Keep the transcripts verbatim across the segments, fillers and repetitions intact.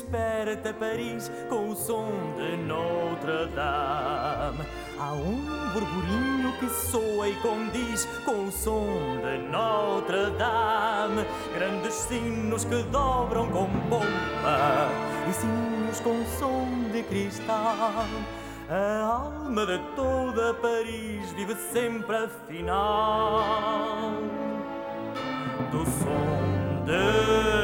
desperta Paris com o som de Notre-Dame. Há um burburinho que soa e condiz com o som de Notre-Dame. Grandes sinos que dobram com pompa e sininhos com som de cristal. A alma de toda Paris vive sempre afinal do som de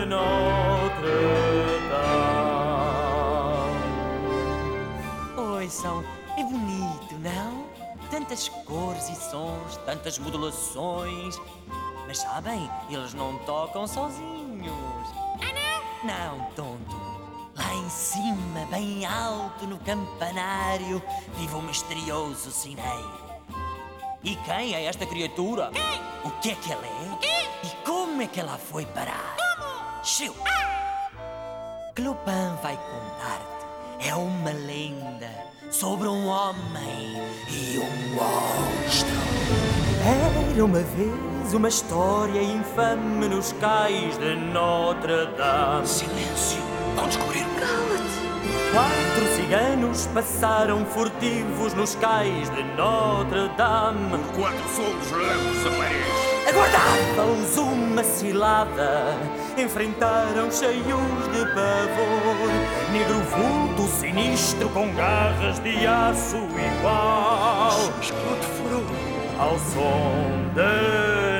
Notre-Dame. Ouçam, é bonito, não? Tantas cores e sons, tantas modulações. Mas sabem, eles não tocam sozinhos. Ah, não? Não, tonto. Lá em cima, bem alto no campanário, vive um misterioso sineiro. E quem é esta criatura? Quem? O que é que ela é? O quê? E como é que ela foi parar? Como? Xiu! Ah! Clopin vai contar-te. É uma lenda sobre um homem e um monstro. Era uma vez uma história infame nos cais de Notre-Dame. Silêncio! Vão descobrir o Quatro ciganos passaram furtivos nos cais de Notre-Dame. Por quatro somos levos a Paris. Aguardava-os uma cilada, enfrentaram cheios de pavor. Negro vulto sinistro com garras de aço igual ao som de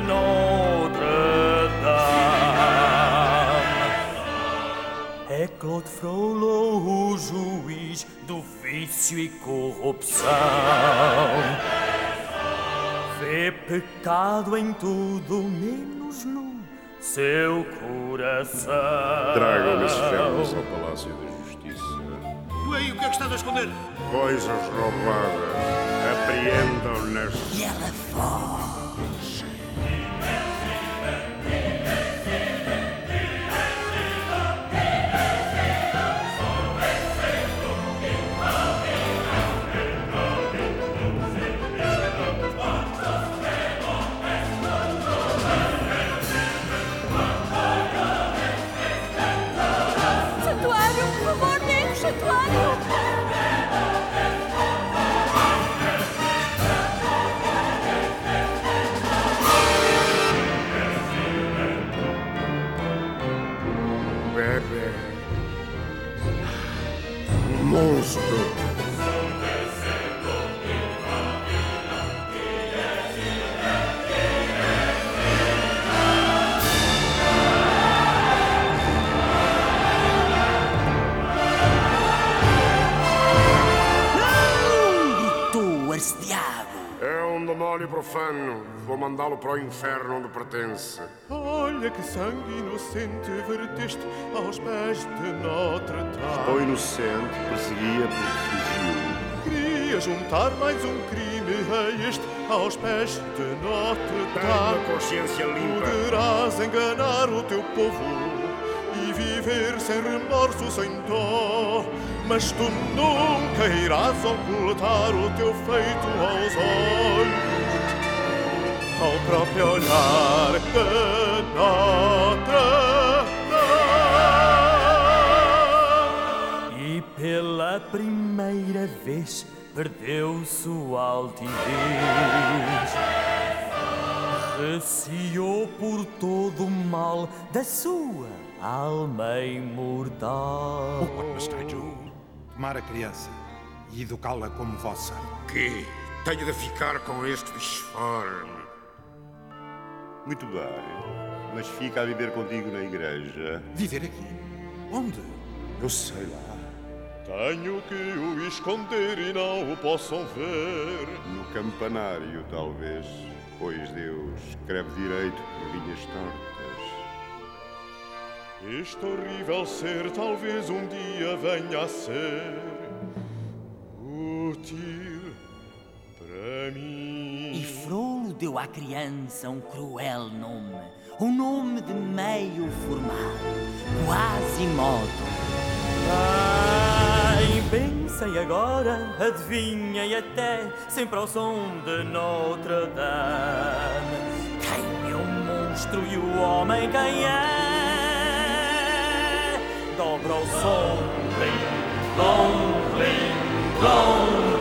Notre-Dame. É Claude Frollo, o juiz do vício e corrupção. Vê pecado em tudo, menos no seu coração. Tragam esses ferros ao Palácio da Justiça. Tu aí, o que é que estás a esconder? Coisas roubadas. Apreendam-nas. E ela foge. Santuário, por favor, dê-me santuário. Bebe. Um monstro. Gritou arcediado. É um demónio profano. Vou mandá-lo para o inferno onde pertence. Olha que sangue inocente verteste aos pés de Notre-Dame. O inocente perseguia porque fugiu. Queria juntar mais um crime a este aos pés de Tenho Notre-Dame. a consciência limpa. Poderás enganar o teu povo e viver sem remorso, sem dó. Mas tu nunca irás ocultar o teu feito aos olhos, ao próprio olhar de Notre-Dame. E pela primeira vez perdeu sua altivez. Receou por todo o mal da sua alma imortal. What must I do? Tomar a criança e educá-la como vossa. Que tenho de ficar com este disforme. Muito bem, mas fica a viver contigo na igreja. Viver aqui? Onde? Eu sei lá, Tenho que o esconder e não o possam ver. no campanário talvez, pois Deus escreve direito por linhas tortas. Este horrível ser talvez um dia venha a ser útil para mim. E Frollo deu à criança um cruel nome. Um nome de meio formado. Quasimodo. Ai, pensem agora, adivinhem até, sempre ao som de Notre-Dame. Quem é o monstro e o homem quem é? Dobra para o som. Ring, long, ring, long.